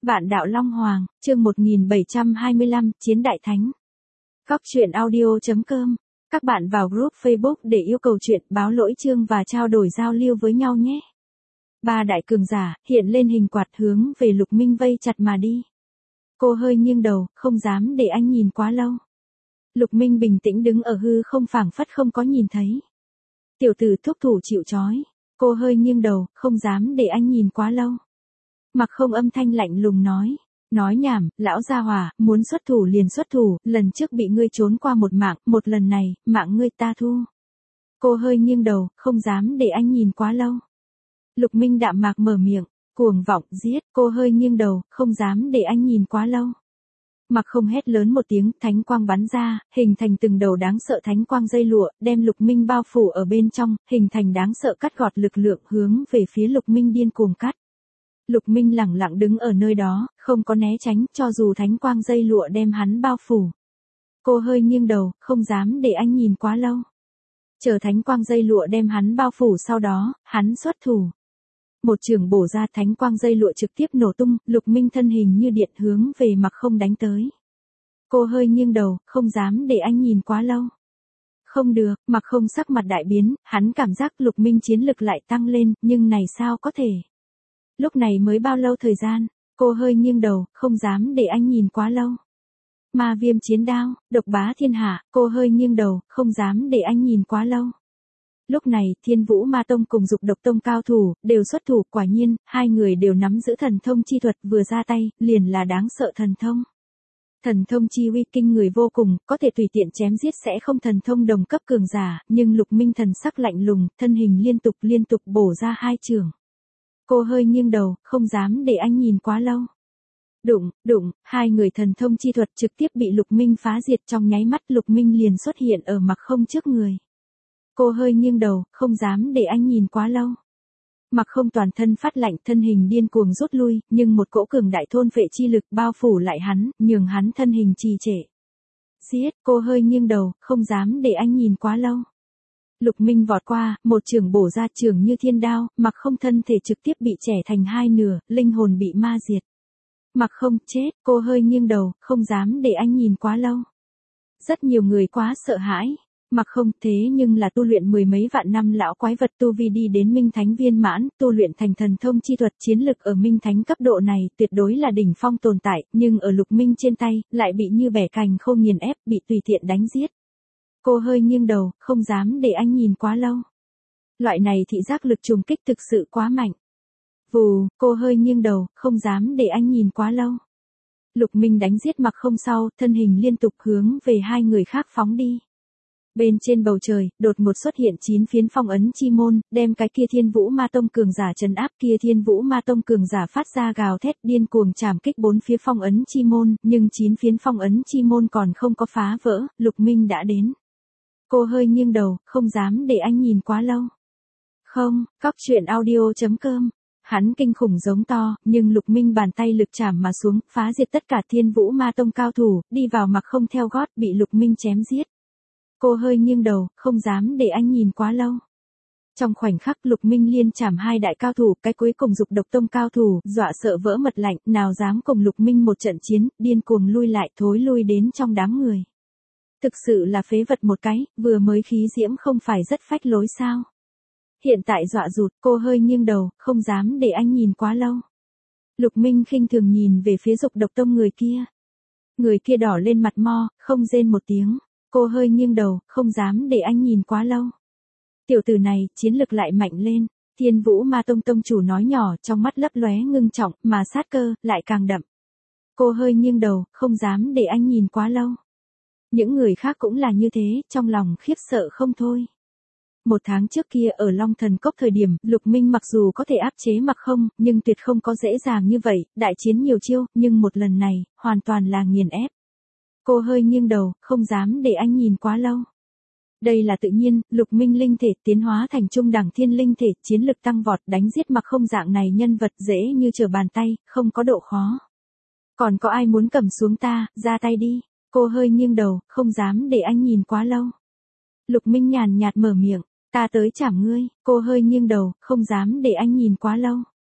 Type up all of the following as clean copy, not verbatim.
Vạn đạo Long Hoàng, chương 1725, Chiến Đại Thánh. Góc truyện audio.com. Các bạn vào group Facebook để yêu cầu chuyện, báo lỗi chương và trao đổi giao lưu với nhau nhé. Ba đại cường giả hiện lên hình quạt hướng về Lục Minh vây chặt mà đi. Cô hơi nghiêng đầu, không dám để anh nhìn quá lâu. Lục Minh bình tĩnh đứng ở hư không, phảng phất không có nhìn thấy. Tiểu tử thúc thủ chịu trói. Cô hơi nghiêng đầu, không dám để anh nhìn quá lâu. Mặc Không âm thanh lạnh lùng nói nhảm, lão gia hỏa, muốn xuất thủ liền xuất thủ, lần trước bị ngươi trốn qua một mạng, một lần này, mạng ngươi ta thu. Cô hơi nghiêng đầu, không dám để anh nhìn quá lâu. Lục Minh đạm mạc mở miệng, cuồng vọng, giết. Cô hơi nghiêng đầu, không dám để anh nhìn quá lâu. Mặc Không hét lớn một tiếng, thánh quang bắn ra, hình thành từng đầu đáng sợ thánh quang dây lụa, đem Lục Minh bao phủ ở bên trong, hình thành đáng sợ cắt gọt lực lượng hướng về phía Lục Minh điên cuồng cắt. Lục Minh lẳng lặng đứng ở nơi đó, không có né tránh, cho dù thánh quang dây lụa đem hắn bao phủ. Cô hơi nghiêng đầu, không dám để anh nhìn quá lâu. Chờ thánh quang dây lụa đem hắn bao phủ, sau đó, hắn xuất thủ. Một chưởng bổ ra, thánh quang dây lụa trực tiếp nổ tung, Lục Minh thân hình như điện hướng về Mặc Không đánh tới. Cô hơi nghiêng đầu, không dám để anh nhìn quá lâu. Không được, Mặc Không sắc mặt đại biến, hắn cảm giác Lục Minh chiến lực lại tăng lên, nhưng này sao có thể. Lúc này mới bao lâu thời gian, cô hơi nghiêng đầu, không dám để anh nhìn quá lâu. Ma viêm chiến đao, độc bá thiên hạ, cô hơi nghiêng đầu, không dám để anh nhìn quá lâu. Lúc này, Thiên Vũ Ma Tông cùng Dục Độc Tông cao thủ, đều xuất thủ, quả nhiên, hai người đều nắm giữ thần thông chi thuật, vừa ra tay, liền là đáng sợ thần thông. Thần thông chi uy kinh người vô cùng, có thể tùy tiện chém giết sẽ không thần thông đồng cấp cường giả, nhưng Lục Minh thần sắc lạnh lùng, thân hình liên tục bổ ra hai chưởng. Cô hơi nghiêng đầu, không dám để anh nhìn quá lâu. Đụng, hai người thần thông chi thuật trực tiếp bị Lục Minh phá diệt, trong nháy mắt Lục Minh liền xuất hiện ở Mặc Không trước người. Cô hơi nghiêng đầu, không dám để anh nhìn quá lâu. Mặc Không toàn thân phát lạnh, thân hình điên cuồng rút lui, nhưng một cỗ cường đại thôn phệ chi lực bao phủ lại hắn, nhường hắn thân hình trì trệ. Giết. Cô hơi nghiêng đầu, không dám để anh nhìn quá lâu. Lục Minh vọt qua, một chưởng bổ ra, chưởng như thiên đao, Mặc Không thân thể trực tiếp bị chẻ thành hai nửa, linh hồn bị ma diệt. Mặc Không chết. Cô hơi nghiêng đầu, không dám để anh nhìn quá lâu. Rất nhiều người quá sợ hãi. Mặc Không thế nhưng là tu luyện mười mấy vạn năm lão quái vật, tu vi đi đến Minh Thánh viên mãn, tu luyện thành thần thông chi thuật, chiến lực ở Minh Thánh cấp độ này tuyệt đối là đỉnh phong tồn tại, nhưng ở Lục Minh trên tay, lại bị như bẻ cành khô nghiền ép, bị tùy tiện đánh giết. Cô hơi nghiêng đầu, không dám để anh nhìn quá lâu. Loại này thị giác lực trùng kích thực sự quá mạnh. Vù, cô hơi nghiêng đầu, không dám để anh nhìn quá lâu. Lục Minh đánh giết Mặc Không sau, thân hình liên tục hướng về hai người khác phóng đi. Bên trên bầu trời, đột ngột xuất hiện 9 phiến phong ấn chi môn, đem cái kia Thiên Vũ Ma Tông cường giả trấn áp. Kia Thiên Vũ Ma Tông cường giả phát ra gào thét điên cuồng chảm kích 4 phía phong ấn chi môn, nhưng 9 phiến phong ấn chi môn còn không có phá vỡ, Lục Minh đã đến. Cô hơi nghiêng đầu, không dám để anh nhìn quá lâu. Không, góc truyện audio.com. Hắn kinh khủng giống to, nhưng Lục Minh bàn tay lực chảm mà xuống, phá diệt tất cả Thiên Vũ Ma Tông cao thủ, đi vào Mặc Không theo gót, bị Lục Minh chém giết. Cô hơi nghiêng đầu, không dám để anh nhìn quá lâu. Trong khoảnh khắc Lục Minh liên chảm hai đại cao thủ, cái cuối cùng Dục Độc Tông cao thủ, dọa sợ vỡ mật lạnh, nào dám cùng Lục Minh một trận chiến, điên cuồng lui lại, thối lui đến trong đám người. Thực sự là phế vật một cái, vừa mới khí diễm không phải rất phách lối sao. Hiện tại dọa rụt. Cô hơi nghiêng đầu, không dám để anh nhìn quá lâu. Lục Minh khinh thường nhìn về phía Dục Độc Tông người kia. Người kia đỏ lên mặt mo, không rên một tiếng. Cô hơi nghiêng đầu, không dám để anh nhìn quá lâu. Tiểu tử này, chiến lực lại mạnh lên. Thiên Vũ Ma Tông tông chủ nói nhỏ, trong mắt lấp lóe ngưng trọng, mà sát cơ, lại càng đậm. Cô hơi nghiêng đầu, không dám để anh nhìn quá lâu. Những người khác cũng là như thế, trong lòng khiếp sợ không thôi. Một tháng trước kia ở Long Thần Cốc thời điểm, Lục Minh mặc dù có thể áp chế Mặc Không, nhưng tuyệt không có dễ dàng như vậy, đại chiến nhiều chiêu, nhưng một lần này, hoàn toàn là nghiền ép. Cô hơi nghiêng đầu, không dám để anh nhìn quá lâu. Đây là tự nhiên, Lục Minh linh thể tiến hóa thành trung đẳng thiên linh thể, chiến lực tăng vọt, đánh giết Mặc Không dạng này nhân vật dễ như trở bàn tay, không có độ khó. Còn có ai muốn cầm xuống ta, ra tay đi. Cô hơi nghiêng đầu, không dám để anh nhìn quá lâu. Lục Minh nhàn nhạt mở miệng, ta tới chảm ngươi. Cô hơi nghiêng đầu, không dám để anh nhìn quá lâu.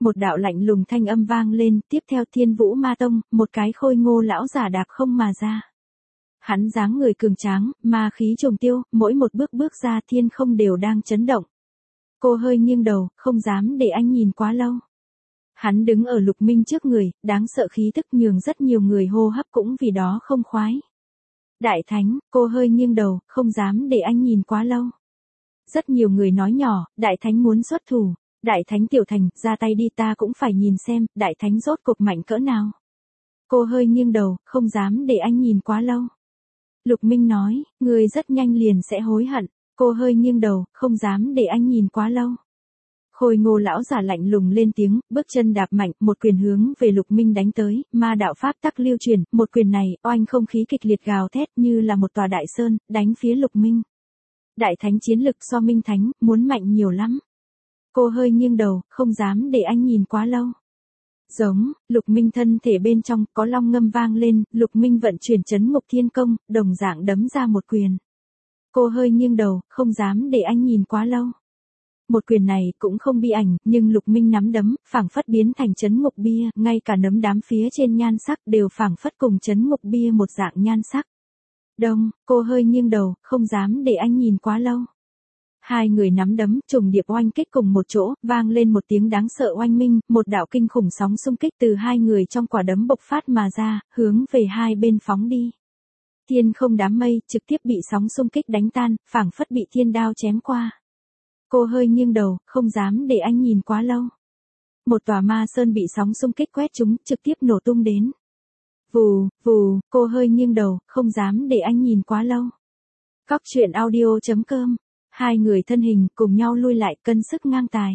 Một đạo lạnh lùng thanh âm vang lên, tiếp theo Thiên Vũ Ma Tông, một cái khôi ngô lão giả đạp không mà ra. Hắn dáng người cường tráng, ma khí trùng tiêu, mỗi một bước bước ra thiên không đều đang chấn động. Cô hơi nghiêng đầu, không dám để anh nhìn quá lâu. Hắn đứng ở Lục Minh trước người, đáng sợ khí tức nhường rất nhiều người hô hấp cũng vì đó không khoái. Đại Thánh, cô hơi nghiêng đầu, không dám để anh nhìn quá lâu. Rất nhiều người nói nhỏ, Đại Thánh muốn xuất thủ. Đại Thánh Tiểu Thành, ra tay đi, ta cũng phải nhìn xem, Đại Thánh rốt cục mạnh cỡ nào. Cô hơi nghiêng đầu, không dám để anh nhìn quá lâu. Lục Minh nói, người rất nhanh liền sẽ hối hận. Cô hơi nghiêng đầu, không dám để anh nhìn quá lâu. Khôi ngô lão giả lạnh lùng lên tiếng, bước chân đạp mạnh, một quyền hướng về Lục Minh đánh tới, ma đạo pháp tắc lưu truyền, một quyền này, oanh không khí kịch liệt gào thét như là một tòa đại sơn, đánh phía Lục Minh. Đại Thánh chiến lực so Minh Thánh, muốn mạnh nhiều lắm. Cô hơi nghiêng đầu, không dám để anh nhìn quá lâu. Giống, Lục Minh thân thể bên trong, có long ngâm vang lên, Lục Minh vận chuyển chấn ngục thiên công, đồng dạng đấm ra một quyền. Cô hơi nghiêng đầu, không dám để anh nhìn quá lâu. Một quyền này cũng không bi ảnh, nhưng Lục Minh nắm đấm, phảng phất biến thành chấn ngục bia, ngay cả nấm đám phía trên nhan sắc đều phảng phất cùng chấn ngục bia một dạng nhan sắc. Đông, cô hơi nghiêng đầu, không dám để anh nhìn quá lâu. Hai người nắm đấm, trùng điệp oanh kích cùng một chỗ, vang lên một tiếng đáng sợ oanh minh, một đạo kinh khủng sóng xung kích từ hai người trong quả đấm bộc phát mà ra, hướng về hai bên phóng đi. Thiên không đám mây, trực tiếp bị sóng xung kích đánh tan, phảng phất bị thiên đao chém qua. Cô hơi nghiêng đầu, không dám để anh nhìn quá lâu. Một tòa ma sơn bị sóng xung kích quét trúng, trực tiếp nổ tung đến. Vù, vù, cô hơi nghiêng đầu, không dám để anh nhìn quá lâu. Cóc truyện audio.com. Hai người thân hình cùng nhau lui lại, cân sức ngang tài.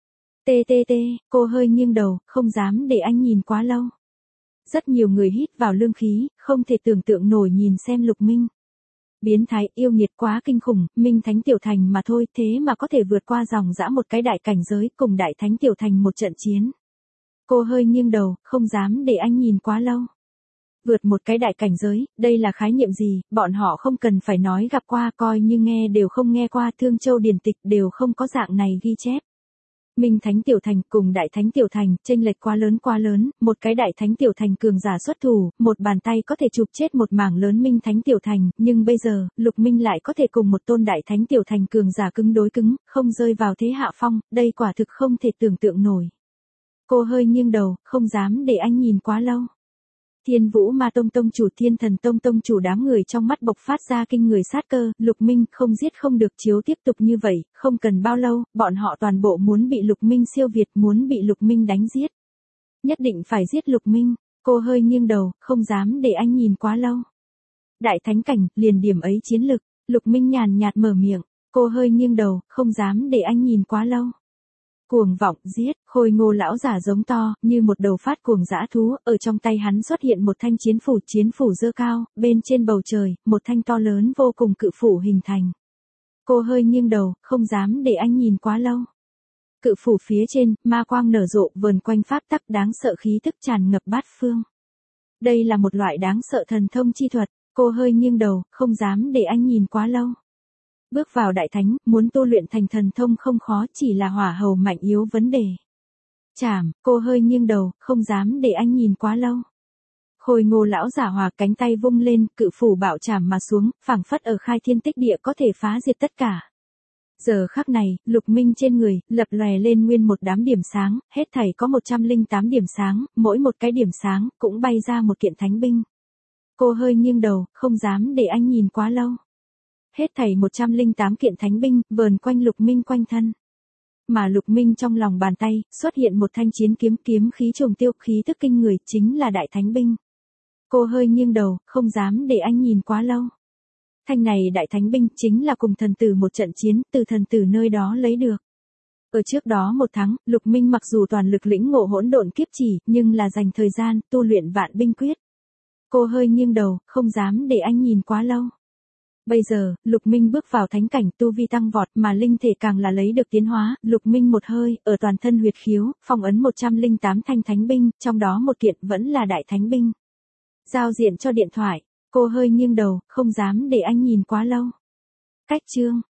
TTT, cô hơi nghiêng đầu, không dám để anh nhìn quá lâu. Rất nhiều người hít vào lương khí, không thể tưởng tượng nổi nhìn xem Lục Minh. Biến thái, yêu nghiệt quá kinh khủng, Minh Thánh Tiểu Thành mà thôi, thế mà có thể vượt qua dòng dã một cái đại cảnh giới, cùng Đại Thánh Tiểu Thành một trận chiến. Cô hơi nghiêng đầu, không dám để anh nhìn quá lâu. Vượt một cái đại cảnh giới, đây là khái niệm gì, bọn họ không cần phải nói gặp qua, coi như nghe đều không nghe qua, Thương Châu điển tịch đều không có dạng này ghi chép. Minh Thánh Tiểu Thành cùng Đại Thánh Tiểu Thành, chênh lệch quá lớn, một cái Đại Thánh Tiểu Thành cường giả xuất thủ, một bàn tay có thể chụp chết một mảng lớn Minh Thánh Tiểu Thành, nhưng bây giờ, Lục Minh lại có thể cùng một tôn Đại Thánh Tiểu Thành cường giả cứng đối cứng, không rơi vào thế hạ phong, đây quả thực không thể tưởng tượng nổi. Cô hơi nghiêng đầu, không dám để anh nhìn quá lâu. Thiên Vũ Ma Tông tông chủ, Thiên Thần Tông tông chủ, đám người trong mắt bộc phát ra kinh người sát cơ, Lục Minh không giết không được, chiếu tiếp tục như vậy, không cần bao lâu, bọn họ toàn bộ muốn bị Lục Minh siêu việt, muốn bị Lục Minh đánh giết. Nhất định phải giết Lục Minh. Cô hơi nghiêng đầu, không dám để anh nhìn quá lâu. Đại thánh cảnh, liền điểm ấy chiến lực, Lục Minh nhàn nhạt mở miệng, cô hơi nghiêng đầu, không dám để anh nhìn quá lâu. Cuồng vọng, giết, khôi ngô lão giả giống to, như một đầu phát cuồng dã thú, ở trong tay hắn xuất hiện một thanh chiến phủ dơ cao, bên trên bầu trời, một thanh to lớn vô cùng cự phủ hình thành. Cô hơi nghiêng đầu, không dám để anh nhìn quá lâu. Cự phủ phía trên, ma quang nở rộ, vờn quanh pháp tắc, đáng sợ khí tức tràn ngập bát phương. Đây là một loại đáng sợ thần thông chi thuật, cô hơi nghiêng đầu, không dám để anh nhìn quá lâu. Bước vào đại thánh, muốn tu luyện thành thần thông không khó, chỉ là hỏa hầu mạnh yếu vấn đề. Chảm, cô hơi nghiêng đầu, không dám để anh nhìn quá lâu. Khôi ngô lão giả hòa cánh tay vung lên, cự phủ bạo chảm mà xuống, phảng phất ở khai thiên tích địa có thể phá diệt tất cả. Giờ khắc này, Lục Minh trên người, lập lòe lên nguyên một đám điểm sáng, hết thảy có 108 điểm sáng, mỗi một cái điểm sáng, cũng bay ra một kiện thánh binh. Cô hơi nghiêng đầu, không dám để anh nhìn quá lâu. Hết thảy 108 kiện thánh binh, vờn quanh Lục Minh quanh thân. Mà Lục Minh trong lòng bàn tay, xuất hiện một thanh chiến kiếm, kiếm khí trùng tiêu, khí tức kinh người, chính là đại thánh binh. Cô hơi nghiêng đầu, không dám để anh nhìn quá lâu. Thanh này đại thánh binh, chính là cùng thần tử một trận chiến, từ thần tử nơi đó lấy được. Ở trước đó một tháng, Lục Minh mặc dù toàn lực lĩnh ngộ hỗn độn kiếp chỉ, nhưng là dành thời gian, tu luyện vạn binh quyết. Cô hơi nghiêng đầu, không dám để anh nhìn quá lâu. Bây giờ, Lục Minh bước vào thánh cảnh, tu vi tăng vọt, mà linh thể càng là lấy được tiến hóa, Lục Minh một hơi, ở toàn thân huyệt khiếu, phong ấn 108 thanh thánh binh, trong đó một kiện vẫn là đại thánh binh. Giao diện cho điện thoại, cô hơi nghiêng đầu, không dám để anh nhìn quá lâu. Cách chương.